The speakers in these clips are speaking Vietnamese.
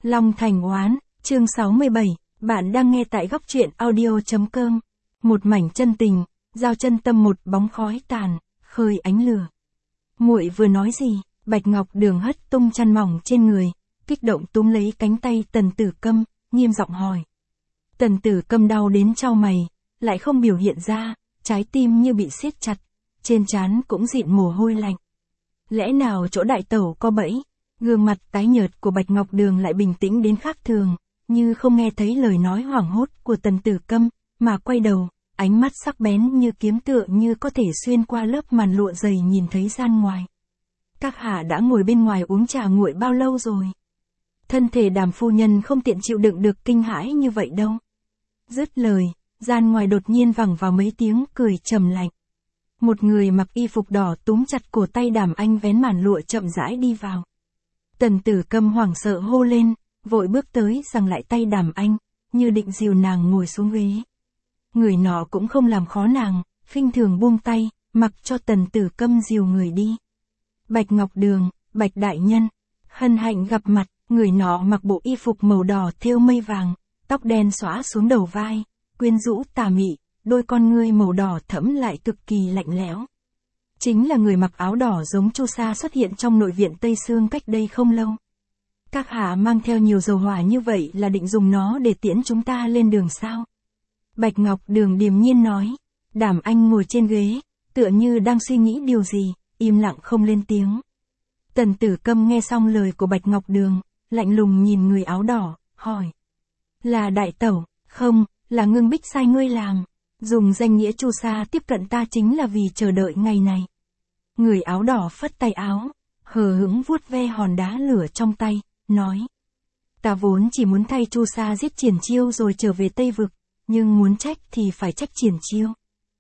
Long Thành Oán, chương 67, bạn đang nghe tại góc truyện audio.com. Một mảnh chân tình, giao chân tâm một bóng khói tàn, khơi ánh lửa. Muội vừa nói gì? Bạch Ngọc Đường hất tung chăn mỏng trên người, kích động túm lấy cánh tay Tần Tử Câm, nghiêm giọng hỏi. Tần Tử Câm đau đến chau mày, lại không biểu hiện ra, trái tim như bị siết chặt, trên trán cũng dịn mồ hôi lạnh. Lẽ nào chỗ đại tẩu có bẫy? Gương mặt tái nhợt của Bạch Ngọc Đường lại bình tĩnh đến khác thường, như không nghe thấy lời nói hoảng hốt của Tần Tử Câm, mà quay đầu, ánh mắt sắc bén như kiếm tựa như có thể xuyên qua lớp màn lụa dày nhìn thấy gian ngoài. Các hạ đã ngồi bên ngoài uống trà nguội bao lâu rồi? Thân thể Đàm phu nhân không tiện chịu đựng được kinh hãi như vậy đâu. Dứt lời, gian ngoài đột nhiên vẳng vào mấy tiếng cười trầm lạnh. Một người mặc y phục đỏ túm chặt cổ tay Đàm Anh vén màn lụa chậm rãi đi vào. Tần Tử Câm hoảng sợ hô lên, vội bước tới giằng lại tay Đàm Anh, như định dìu nàng ngồi xuống ghế. Người nọ cũng không làm khó nàng, khinh thường buông tay, mặc cho Tần Tử Câm dìu người đi. Bạch Ngọc Đường, Bạch đại nhân, hân hạnh gặp mặt. Người nọ mặc bộ y phục màu đỏ thêu mây vàng, tóc đen xõa xuống đầu vai, quyến rũ tà mị, đôi con ngươi màu đỏ thẫm lại cực kỳ lạnh lẽo. Chính là người mặc áo đỏ giống Chu Sa xuất hiện trong nội viện Tây Sương cách đây không lâu. Các hạ mang theo nhiều dầu hỏa như vậy là định dùng nó để tiễn chúng ta lên đường sao? Bạch Ngọc Đường điềm nhiên nói. Đàm Anh ngồi trên ghế, tựa như đang suy nghĩ điều gì, im lặng không lên tiếng. Tần Tử Câm nghe xong lời của Bạch Ngọc Đường, lạnh lùng nhìn người áo đỏ, hỏi. Là đại tẩu? Không, là Ngưng Bích sai ngươi làm. Dùng danh nghĩa Chu Sa tiếp cận ta chính là vì chờ đợi ngày này. Người áo đỏ phất tay áo, hờ hững vuốt ve hòn đá lửa trong tay, nói. Ta vốn chỉ muốn thay Chu Sa giết Triển Chiêu rồi trở về Tây Vực, nhưng muốn trách thì phải trách Triển Chiêu.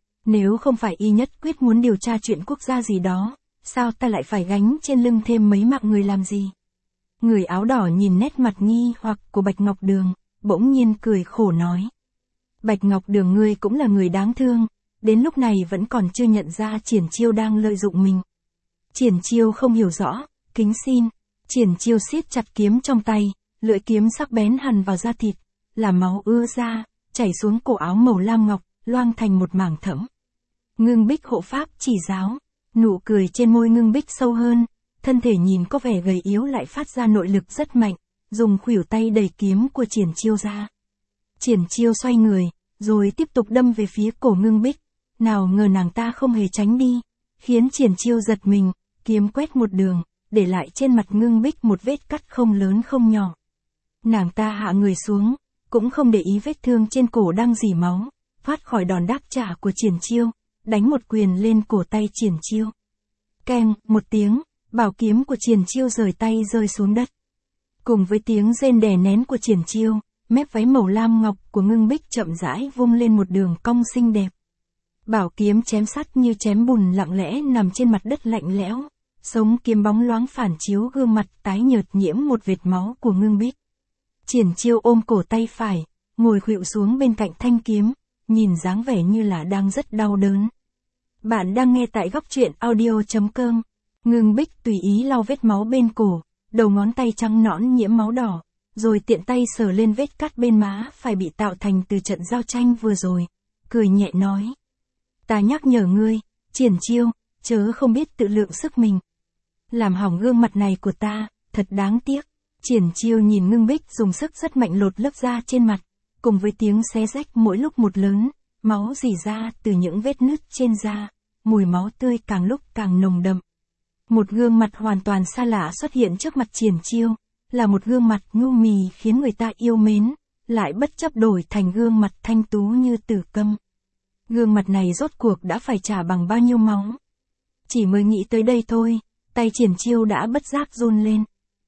Nếu không phải y nhất quyết muốn điều tra chuyện quốc gia gì đó, sao ta lại phải gánh trên lưng thêm mấy mạng người làm gì? Người áo đỏ nhìn nét mặt nghi hoặc của Bạch Ngọc Đường, bỗng nhiên cười khổ nói. Bạch Ngọc Đường ngươi cũng là người đáng thương, đến lúc này vẫn còn chưa nhận ra Triển Chiêu đang lợi dụng mình. Triển Chiêu không hiểu rõ, kính xin. Triển Chiêu siết chặt kiếm trong tay, lưỡi kiếm sắc bén hằn vào da thịt, làm máu ưa ra, chảy xuống cổ áo màu lam ngọc, loang thành một mảng thẫm. Ngưng Bích hộ pháp chỉ giáo, nụ cười trên môi Ngưng Bích sâu hơn. Thân thể nhìn có vẻ gầy yếu lại phát ra nội lực rất mạnh, dùng khuỷu tay đẩy kiếm của Triển Chiêu ra. Triển Chiêu xoay người, rồi tiếp tục đâm về phía cổ Ngưng Bích. Nào ngờ nàng ta không hề tránh đi, khiến Triển Chiêu giật mình, kiếm quét một đường, để lại trên mặt Ngưng Bích một vết cắt không lớn không nhỏ. Nàng ta hạ người xuống, cũng không để ý vết thương trên cổ đang rỉ máu, thoát khỏi đòn đáp trả của Triển Chiêu, đánh một quyền lên cổ tay Triển Chiêu. Keng, một tiếng. Bảo kiếm của Triển Chiêu rời tay rơi xuống đất. Cùng với tiếng rên đè nén của Triển Chiêu, mép váy màu lam ngọc của Ngưng Bích chậm rãi vung lên một đường cong xinh đẹp. Bảo kiếm chém sắt như chém bùn lặng lẽ nằm trên mặt đất lạnh lẽo, sống kiếm bóng loáng phản chiếu gương mặt tái nhợt nhiễm một vệt máu của Ngưng Bích. Triển Chiêu ôm cổ tay phải, ngồi khuỵu xuống bên cạnh thanh kiếm, nhìn dáng vẻ như là đang rất đau đớn. Bạn đang nghe tại góc truyện audio.com. Ngưng Bích tùy ý lau vết máu bên cổ, đầu ngón tay trắng nõn nhiễm máu đỏ, rồi tiện tay sờ lên vết cắt bên má phải bị tạo thành từ trận giao tranh vừa rồi, cười nhẹ nói. Ta nhắc nhở ngươi, Triển Chiêu, chớ không biết tự lượng sức mình. Làm hỏng gương mặt này của ta, thật đáng tiếc. Triển Chiêu nhìn Ngưng Bích dùng sức rất mạnh lột lớp da trên mặt, cùng với tiếng xé rách mỗi lúc một lớn, máu rỉ ra từ những vết nứt trên da, mùi máu tươi càng lúc càng nồng đậm. Một gương mặt hoàn toàn xa lạ xuất hiện trước mặt Triển Chiêu, là một gương mặt nhu mì khiến người ta yêu mến, lại bất chấp đổi thành gương mặt thanh tú như Tử Câm. Gương mặt này rốt cuộc đã phải trả bằng bao nhiêu máu? Chỉ mới nghĩ tới đây thôi, tay Triển Chiêu đã bất giác run lên.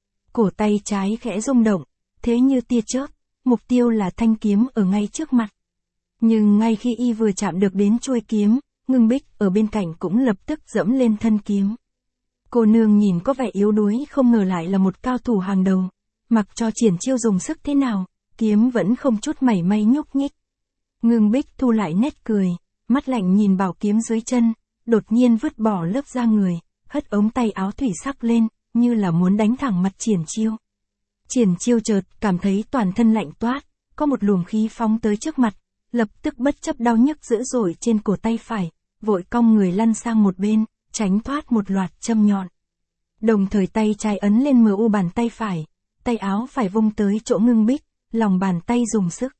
Cổ tay trái khẽ rung động, thế như tia chớp, mục tiêu là thanh kiếm ở ngay trước mặt. Nhưng ngay khi y vừa chạm được đến chuôi kiếm, Ngưng Bích ở bên cạnh cũng lập tức dẫm lên thân kiếm. Cô nương nhìn có vẻ yếu đuối không ngờ lại là một cao thủ hàng đầu. Mặc cho Triển Chiêu dùng sức thế nào, kiếm vẫn không chút mảy may nhúc nhích. Ngưng Bích thu lại nét cười, mắt lạnh nhìn bảo kiếm dưới chân, đột nhiên vứt bỏ lớp da người, hất ống tay áo thủy sắc lên, như là muốn đánh thẳng mặt Triển Chiêu. Triển Chiêu chợt cảm thấy toàn thân lạnh toát, có một luồng khí phóng tới trước mặt, lập tức bất chấp đau nhức dữ dội trên cổ tay phải, vội cong người lăn sang một bên, tránh thoát một loạt châm nhọn. Đồng thời tay trái ấn lên MU bàn tay phải, tay áo phải vung tới chỗ Ngưng Bích, lòng bàn tay dùng sức.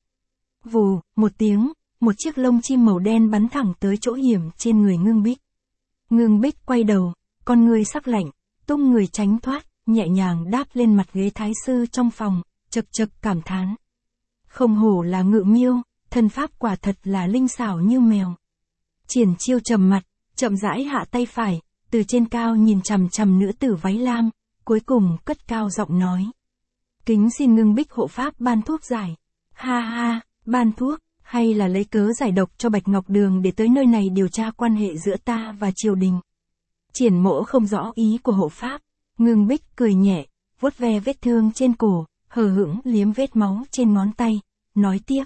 Vù, một tiếng, một chiếc lông chim màu đen bắn thẳng tới chỗ hiểm trên người Ngưng Bích. Ngưng Bích quay đầu, con người sắc lạnh, tung người tránh thoát, nhẹ nhàng đáp lên mặt ghế thái sư trong phòng, chậc chậc cảm thán. Không hổ là Ngự Miêu, thân pháp quả thật là linh xảo như mèo. Triển Chiêu trầm mặt, chậm rãi hạ tay phải, từ trên cao nhìn chằm chằm nữ tử váy lam, cuối cùng cất cao giọng nói. Kính xin Ngưng Bích hộ pháp ban thuốc giải. Ha ha, ban thuốc, hay là lấy cớ giải độc cho Bạch Ngọc Đường để tới nơi này điều tra quan hệ giữa ta và triều đình. Triển Mỗ không rõ ý của hộ pháp. Ngưng Bích cười nhẹ, vuốt ve vết thương trên cổ, hờ hững liếm vết máu trên ngón tay, nói tiếp.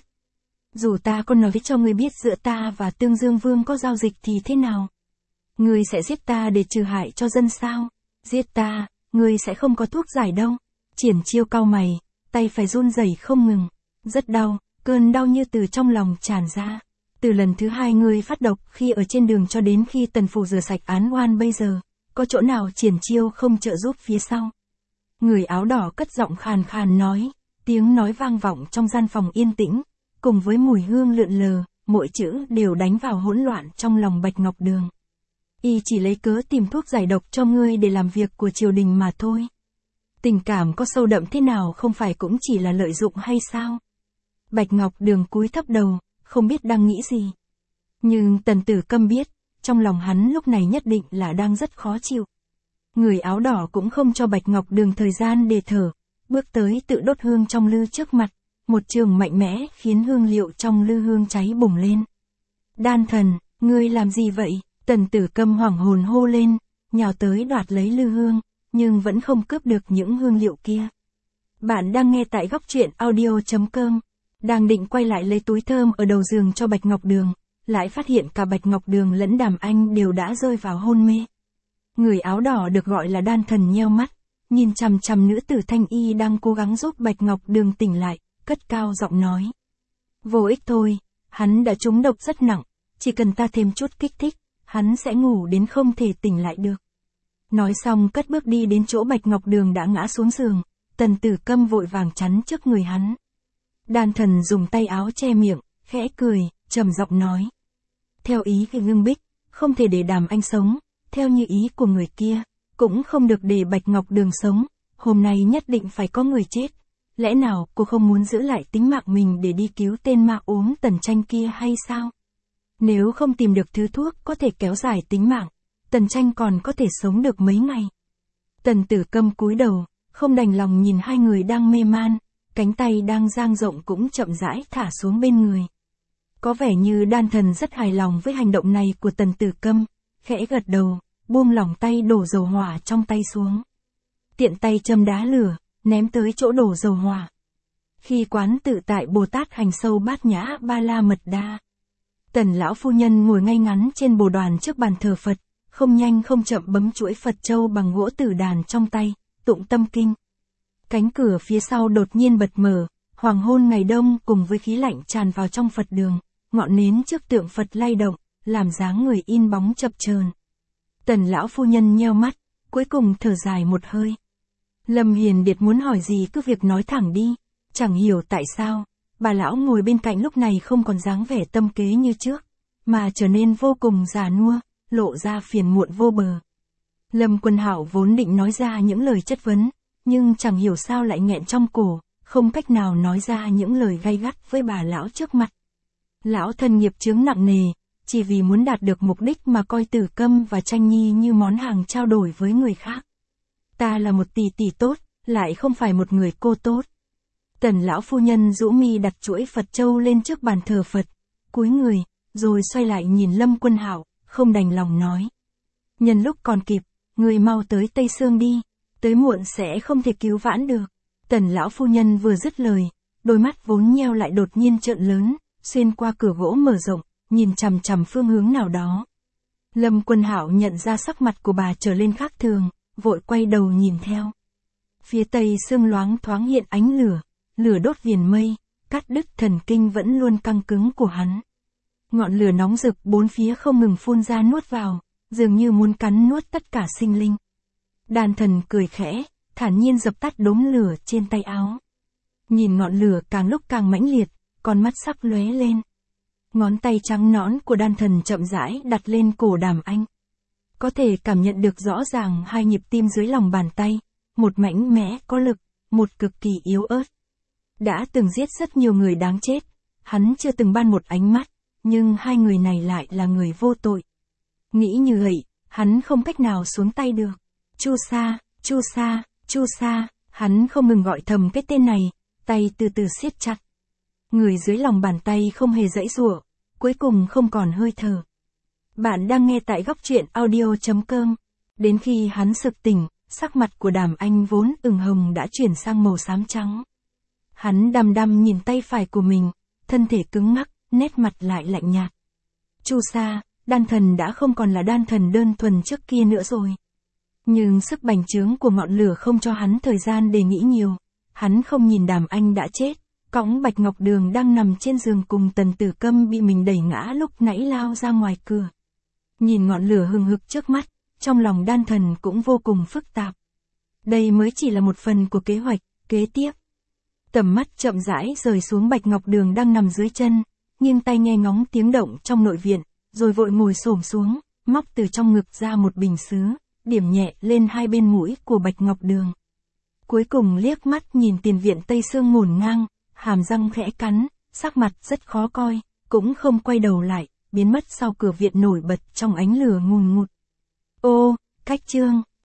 Dù ta có nói cho ngươi biết giữa ta và Tương Dương Vương có giao dịch thì thế nào? Ngươi sẽ giết ta để trừ hại cho dân sao? Giết ta, ngươi sẽ không có thuốc giải đâu. Triển Chiêu cau mày, tay phải run rẩy không ngừng. Rất đau, cơn đau như từ trong lòng tràn ra. Từ lần thứ 2 ngươi phát độc khi ở trên đường cho đến khi Tần Phủ rửa sạch án oan bây giờ, có chỗ nào Triển Chiêu không trợ giúp phía sau? Người áo đỏ cất giọng khàn khàn nói, tiếng nói vang vọng trong gian phòng yên tĩnh, cùng với mùi hương lượn lờ, mỗi chữ đều đánh vào hỗn loạn trong lòng Bạch Ngọc Đường. Y chỉ lấy cớ tìm thuốc giải độc cho ngươi để làm việc của triều đình mà thôi. Tình cảm có sâu đậm thế nào không phải cũng chỉ là lợi dụng hay sao? Bạch Ngọc Đường cúi thấp đầu, không biết đang nghĩ gì. Nhưng Tần Tử Câm biết, trong lòng hắn lúc này nhất định là đang rất khó chịu. Người áo đỏ cũng không cho Bạch Ngọc Đường thời gian để thở, bước tới tự đốt hương trong lư trước mặt, một trường mạnh mẽ khiến hương liệu trong lư hương cháy bùng lên. Đan thần, ngươi làm gì vậy? Tần Tử Câm hoảng hồn hô lên, nhào tới đoạt lấy lư hương, nhưng vẫn không cướp được những hương liệu kia. Bạn đang nghe tại góc truyện audio.com, đang định quay lại lấy túi thơm ở đầu giường cho Bạch Ngọc Đường, lại phát hiện cả Bạch Ngọc Đường lẫn Đàm Anh đều đã rơi vào hôn mê. Người áo đỏ được gọi là Đan thần nheo mắt, nhìn chằm chằm nữ tử Thanh Y đang cố gắng giúp Bạch Ngọc Đường tỉnh lại, cất cao giọng nói. Vô ích thôi, hắn đã trúng độc rất nặng, chỉ cần ta thêm chút kích thích, hắn sẽ ngủ đến không thể tỉnh lại được. Nói xong cất bước đi đến chỗ Bạch Ngọc Đường đã ngã xuống giường, Tần Tử Câm vội vàng chắn trước người hắn. Đan thần dùng tay áo che miệng, khẽ cười, trầm giọng nói. Theo ý của Ngưng Bích, không thể để Đàm Anh sống, theo như ý của người kia, cũng không được để Bạch Ngọc Đường sống, hôm nay nhất định phải có người chết. Lẽ nào cô không muốn giữ lại tính mạng mình để đi cứu tên ma ốm Tần Tranh kia hay sao? Nếu không tìm được thứ thuốc có thể kéo dài tính mạng, Tần Tranh còn có thể sống được mấy ngày. Tần Tử Câm cúi đầu, không đành lòng nhìn hai người đang mê man, cánh tay đang dang rộng cũng chậm rãi thả xuống bên người. Có vẻ như Đan thần rất hài lòng với hành động này của Tần Tử Câm, khẽ gật đầu, buông lỏng tay đổ dầu hỏa trong tay xuống. Tiện tay châm đá lửa, ném tới chỗ đổ dầu hỏa. Khi quán tự tại Bồ Tát hành sâu bát nhã ba la mật đa. Tần lão phu nhân ngồi ngay ngắn trên bồ đoàn trước bàn thờ Phật, không nhanh không chậm bấm chuỗi Phật châu bằng gỗ tử đàn trong tay, tụng tâm kinh. Cánh cửa phía sau đột nhiên bật mở, hoàng hôn ngày đông cùng với khí lạnh tràn vào trong Phật đường, ngọn nến trước tượng Phật lay động, làm dáng người in bóng chập chờn. Tần lão phu nhân nheo mắt, cuối cùng thở dài một hơi. Lâm Hiền Điệt muốn hỏi gì cứ việc nói thẳng đi, chẳng hiểu tại sao, bà lão ngồi bên cạnh lúc này không còn dáng vẻ tâm kế như trước, mà trở nên vô cùng già nua, lộ ra phiền muộn vô bờ. Lâm Quân Hạo vốn định nói ra những lời chất vấn, nhưng chẳng hiểu sao lại nghẹn trong cổ, không cách nào nói ra những lời gay gắt với bà lão trước mặt. Lão thân nghiệp chướng nặng nề, chỉ vì muốn đạt được mục đích mà coi Tử Câm và Tranh Nhi như món hàng trao đổi với người khác. Ta là một tỷ tỷ tốt, lại không phải một người cô tốt. Tần lão phu nhân rũ mi đặt chuỗi Phật châu lên trước bàn thờ Phật, cúi người, rồi xoay lại nhìn Lâm Quân Hạo, không đành lòng nói. Nhân lúc còn kịp, người mau tới Tây Sương đi, tới muộn sẽ không thể cứu vãn được. Tần lão phu nhân vừa dứt lời, đôi mắt vốn nheo lại đột nhiên trợn lớn, xuyên qua cửa gỗ mở rộng, nhìn chằm chằm phương hướng nào đó. Lâm Quân Hạo nhận ra sắc mặt của bà trở lên khác thường, vội quay đầu nhìn theo. Phía tây sương loáng thoáng hiện ánh lửa, lửa đốt viền mây, cắt đứt thần kinh vẫn luôn căng cứng của hắn. Ngọn lửa nóng rực bốn phía không ngừng phun ra nuốt vào, dường như muốn cắn nuốt tất cả sinh linh. Đan thần cười khẽ, thản nhiên dập tắt đốm lửa trên tay áo. Nhìn ngọn lửa càng lúc càng mãnh liệt, con mắt sắc lóe lên. Ngón tay trắng nõn của đan thần chậm rãi đặt lên cổ Đàm Anh. Có thể cảm nhận được rõ ràng hai nhịp tim dưới lòng bàn tay, một mạnh mẽ có lực, một cực kỳ yếu ớt. Đã từng giết rất nhiều người đáng chết, hắn chưa từng ban một ánh mắt, nhưng hai người này lại là người vô tội. Nghĩ như vậy, hắn không cách nào xuống tay được. Chu Sa, Chu Sa, Chu Sa, hắn không ngừng gọi thầm cái tên này, tay từ từ siết chặt. Người dưới lòng bàn tay không hề giãy giụa, cuối cùng không còn hơi thở. Bạn đang nghe tại góc truyện audio.com. Đến khi hắn sực tỉnh, sắc mặt của Đàm Anh vốn ửng hồng đã chuyển sang màu xám trắng. Hắn đăm đăm nhìn tay phải của mình, thân thể cứng ngắc, nét mặt lại lạnh nhạt. Chu Sa, đan thần đã không còn là đan thần đơn thuần trước kia nữa rồi. Nhưng sức bành trướng của ngọn lửa không cho hắn thời gian để nghĩ nhiều. Hắn không nhìn Đàm Anh đã chết, cõng Bạch Ngọc Đường đang nằm trên giường cùng Tần Tử Câm bị mình đẩy ngã lúc nãy lao ra ngoài cửa. Nhìn ngọn lửa hừng hực trước mắt, trong lòng đan thần cũng vô cùng phức tạp. Đây mới chỉ là một phần của kế hoạch, kế tiếp. Tầm mắt chậm rãi rời xuống Bạch Ngọc Đường đang nằm dưới chân, nghiêng tai nghe ngóng tiếng động trong nội viện, rồi vội ngồi xổm xuống, móc từ trong ngực ra một bình sứ, điểm nhẹ lên hai bên mũi của Bạch Ngọc Đường. Cuối cùng liếc mắt nhìn tiền viện Tây Sương ngổn ngang, hàm răng khẽ cắn, sắc mặt rất khó coi, cũng không quay đầu lại, biến mất sau cửa viện nổi bật trong ánh lửa ngùn ngụt. Ô, cách chương.